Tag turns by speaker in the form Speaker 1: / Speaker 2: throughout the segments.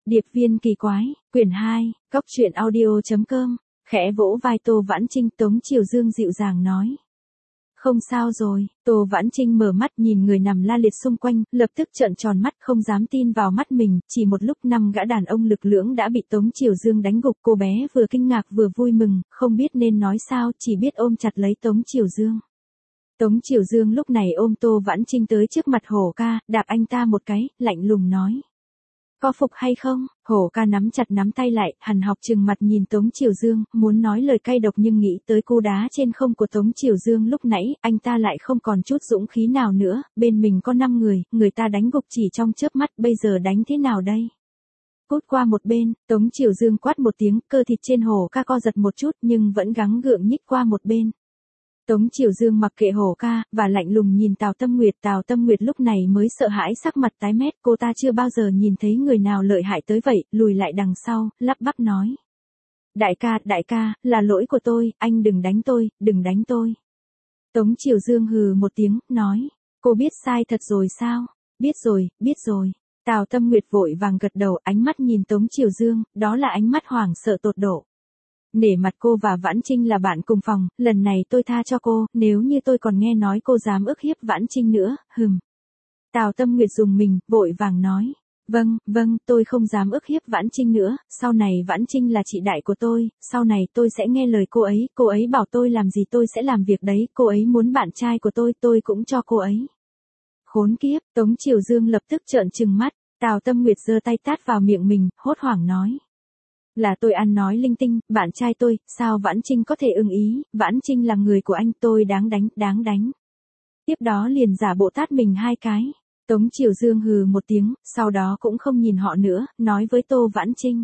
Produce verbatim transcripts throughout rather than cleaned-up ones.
Speaker 1: Điệp viên kỳ quái, quyển hai, Cóc truyện audio chấm com, khẽ vỗ vai Tô Vãn Trinh, Tống Triều Dương dịu dàng nói. Không sao rồi, Tô Vãn Trinh mở mắt nhìn người nằm la liệt xung quanh, lập tức trợn tròn mắt không dám tin vào mắt mình, chỉ một lúc năm gã đàn ông lực lưỡng đã bị Tống Triều Dương đánh gục, cô bé vừa kinh ngạc vừa vui mừng, không biết nên nói sao, chỉ biết ôm chặt lấy Tống Triều Dương. Tống Triều Dương lúc này ôm Tô Vãn Trinh tới trước mặt Hổ Ca, đạp anh ta một cái, lạnh lùng nói. Có phục hay không? Hổ Ca nắm chặt nắm tay lại, hằn học trừng mặt nhìn Tống Triều Dương, muốn nói lời cay độc nhưng nghĩ tới cú đá trên không của Tống Triều Dương lúc nãy, anh ta lại không còn chút dũng khí nào nữa, bên mình có năm người, người ta đánh gục chỉ trong chớp mắt, bây giờ đánh thế nào đây? Cút qua một bên, Tống Triều Dương quát một tiếng, cơ thịt trên Hổ Ca co giật một chút nhưng vẫn gắng gượng nhích qua một bên. Tống Triều Dương mặc kệ Hổ Ca, và lạnh lùng nhìn Tào Tâm Nguyệt. Tào Tâm Nguyệt lúc này mới sợ hãi sắc mặt tái mét, cô ta chưa bao giờ nhìn thấy người nào lợi hại tới vậy, lùi lại đằng sau, lắp bắp nói. Đại ca, đại ca, là lỗi của tôi, anh đừng đánh tôi, đừng đánh tôi. Tống Triều Dương hừ một tiếng, nói, cô biết sai thật rồi sao? Biết rồi, biết rồi. Tào Tâm Nguyệt vội vàng gật đầu, ánh mắt nhìn Tống Triều Dương, đó là ánh mắt hoảng sợ tột độ. Nể mặt cô và Vãn Trinh là bạn cùng phòng, lần này tôi tha cho cô, nếu như tôi còn nghe nói cô dám ức hiếp Vãn Trinh nữa, hừm. Tào Tâm Nguyệt dùng mình, vội vàng nói, vâng, vâng, tôi không dám ức hiếp Vãn Trinh nữa, sau này Vãn Trinh là chị đại của tôi, sau này tôi sẽ nghe lời cô ấy, cô ấy bảo tôi làm gì tôi sẽ làm việc đấy, cô ấy muốn bạn trai của tôi, tôi cũng cho cô ấy. Khốn kiếp, Tống Triều Dương lập tức trợn trừng mắt, Tào Tâm Nguyệt giơ tay tát vào miệng mình, hốt hoảng nói. Là tôi ăn nói linh tinh, bạn trai tôi, sao Vãn Trinh có thể ưng ý, Vãn Trinh là người của anh, tôi đáng đánh, đáng đánh. Tiếp đó liền giả bộ tát mình hai cái. Tống Triều Dương hừ một tiếng, sau đó cũng không nhìn họ nữa, nói với Tô Vãn Trinh.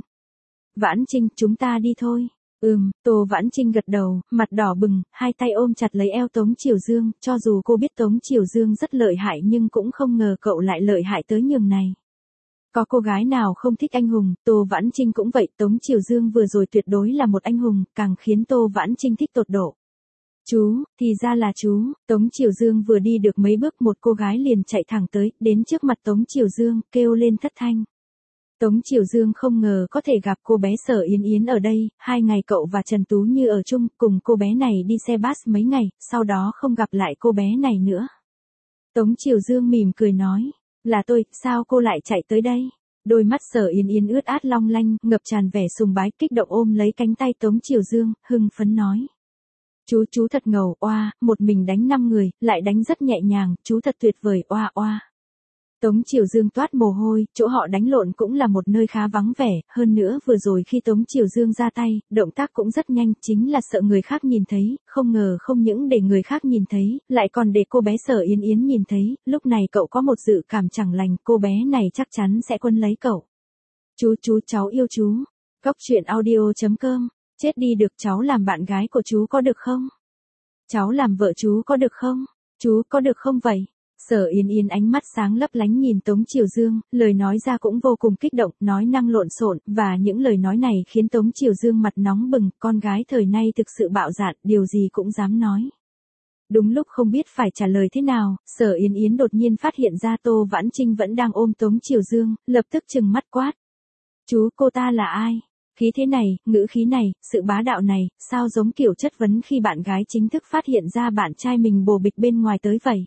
Speaker 1: Vãn Trinh, chúng ta đi thôi. Ừm, Tô Vãn Trinh gật đầu, mặt đỏ bừng, hai tay ôm chặt lấy eo Tống Triều Dương, cho dù cô biết Tống Triều Dương rất lợi hại nhưng cũng không ngờ cậu lại lợi hại tới nhường này. Có cô gái nào không thích anh hùng, Tô Vãn Trinh cũng vậy, Tống Triều Dương vừa rồi tuyệt đối là một anh hùng, càng khiến Tô Vãn Trinh thích tột độ. Chú, thì ra là chú, Tống Triều Dương vừa đi được mấy bước một cô gái liền chạy thẳng tới, đến trước mặt Tống Triều Dương, kêu lên thất thanh. Tống Triều Dương không ngờ có thể gặp cô bé Sở Yến Yến ở đây, hai ngày cậu và Trần Tú Như ở chung, cùng cô bé này đi xe bus mấy ngày, sau đó không gặp lại cô bé này nữa. Tống Triều Dương mỉm cười nói. Là tôi, sao cô lại chạy tới đây? Đôi mắt Sở Yến Yến ướt át long lanh, ngập tràn vẻ sùng bái, kích động ôm lấy cánh tay Tống Triều Dương, hưng phấn nói. Chú, chú thật ngầu, oa, một mình đánh năm người, lại đánh rất nhẹ nhàng, chú thật tuyệt vời, oa oa. Tống Triều Dương toát mồ hôi, chỗ họ đánh lộn cũng là một nơi khá vắng vẻ, hơn nữa vừa rồi khi Tống Triều Dương ra tay, động tác cũng rất nhanh, chính là sợ người khác nhìn thấy, không ngờ không những để người khác nhìn thấy, lại còn để cô bé Sở Yến Yến nhìn thấy, lúc này cậu có một dự cảm chẳng lành, cô bé này chắc chắn sẽ quân lấy cậu. Chú chú cháu yêu chú. Cóc truyện audio chấm com, chết đi được, cháu làm bạn gái của chú có được không? Cháu làm vợ chú có được không? Chú có được không vậy? Sở Yến Yến ánh mắt sáng lấp lánh nhìn Tống Triều Dương, lời nói ra cũng vô cùng kích động, nói năng lộn xộn, và những lời nói này khiến Tống Triều Dương mặt nóng bừng, con gái thời nay thực sự bạo dạn, điều gì cũng dám nói. Đúng lúc không biết phải trả lời thế nào, Sở Yến Yến đột nhiên phát hiện ra Tô Vãn Trinh vẫn đang ôm Tống Triều Dương, lập tức trừng mắt quát. Chú, cô ta là ai? Khí thế này, ngữ khí này, sự bá đạo này, sao giống kiểu chất vấn khi bạn gái chính thức phát hiện ra bạn trai mình bồ bịch bên ngoài tới vậy?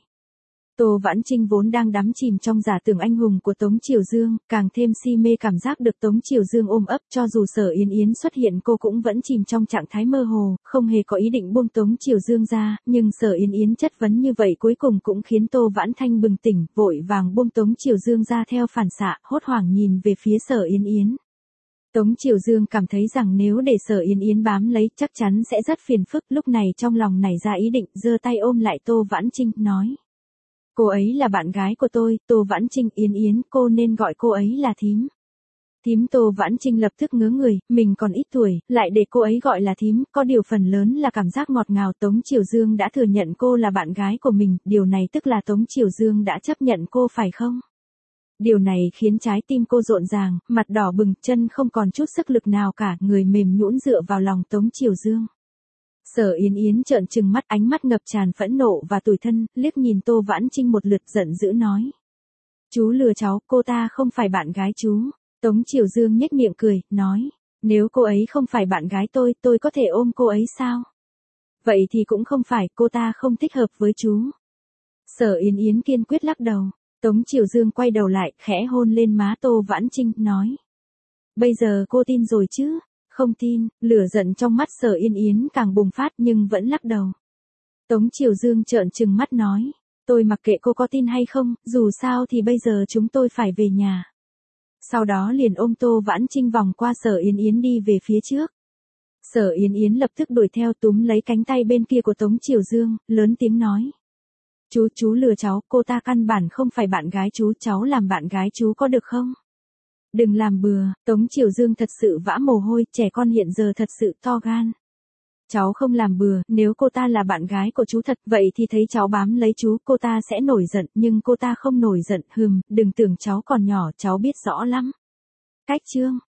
Speaker 1: Tô Vãn Trinh vốn đang đắm chìm trong giả tưởng anh hùng của Tống Triều Dương, càng thêm si mê cảm giác được Tống Triều Dương ôm ấp, cho dù Sở Yến Yến xuất hiện cô cũng vẫn chìm trong trạng thái mơ hồ, không hề có ý định buông Tống Triều Dương ra, nhưng Sở Yến Yến chất vấn như vậy cuối cùng cũng khiến Tô Vãn Thanh bừng tỉnh, vội vàng buông Tống Triều Dương ra theo phản xạ, hốt hoảng nhìn về phía Sở Yến Yến. Tống Triều Dương cảm thấy rằng nếu để Sở Yến Yến bám lấy chắc chắn sẽ rất phiền phức, lúc này trong lòng nảy ra ý định, giơ tay ôm lại Tô Vãn Trinh, nói. Cô ấy là bạn gái của tôi, Tô Vãn Trinh, Yến Yến, cô nên gọi cô ấy là thím. Thím. Tô Vãn Trinh lập tức ngớ người, mình còn ít tuổi, lại để cô ấy gọi là thím, có điều phần lớn là cảm giác ngọt ngào. Tống Triều Dương đã thừa nhận cô là bạn gái của mình, điều này tức là Tống Triều Dương đã chấp nhận cô phải không? Điều này khiến trái tim cô rộn ràng, mặt đỏ bừng, chân không còn chút sức lực nào cả, người mềm nhũn dựa vào lòng Tống Triều Dương. Sở Yến Yến trợn trừng mắt, ánh mắt ngập tràn phẫn nộ và tủi thân, liếc nhìn Tô Vãn Trinh một lượt, giận dữ nói. Chú lừa cháu, cô ta không phải bạn gái chú. Tống Triều Dương nhếch miệng cười, nói, nếu cô ấy không phải bạn gái tôi, tôi có thể ôm cô ấy sao? Vậy thì cũng không phải, cô ta không thích hợp với chú. Sở Yến Yến kiên quyết lắc đầu. Tống Triều Dương quay đầu lại, khẽ hôn lên má Tô Vãn Trinh, nói. Bây giờ cô tin rồi chứ? Không tin, lửa giận trong mắt Sở Yên Yến càng bùng phát nhưng vẫn lắc đầu. Tống Triều Dương trợn trừng mắt nói. Tôi mặc kệ cô có tin hay không, dù sao thì bây giờ chúng tôi phải về nhà. Sau đó liền ôm Tô Vãn Trinh vòng qua Sở Yến Yến đi về phía trước. Sở Yến Yến lập tức đuổi theo túm lấy cánh tay bên kia của Tống Triều Dương, lớn tiếng nói. Chú, chú lừa cháu, cô ta căn bản không phải bạn gái chú, cháu làm bạn gái chú có được không? Đừng làm bừa, Tống Triều Dương thật sự vã mồ hôi, trẻ con hiện giờ thật sự to gan. Cháu không làm bừa, nếu cô ta là bạn gái của chú thật, vậy thì thấy cháu bám lấy chú, cô ta sẽ nổi giận, nhưng cô ta không nổi giận, hừm, đừng tưởng cháu còn nhỏ, cháu biết rõ lắm. Cách chương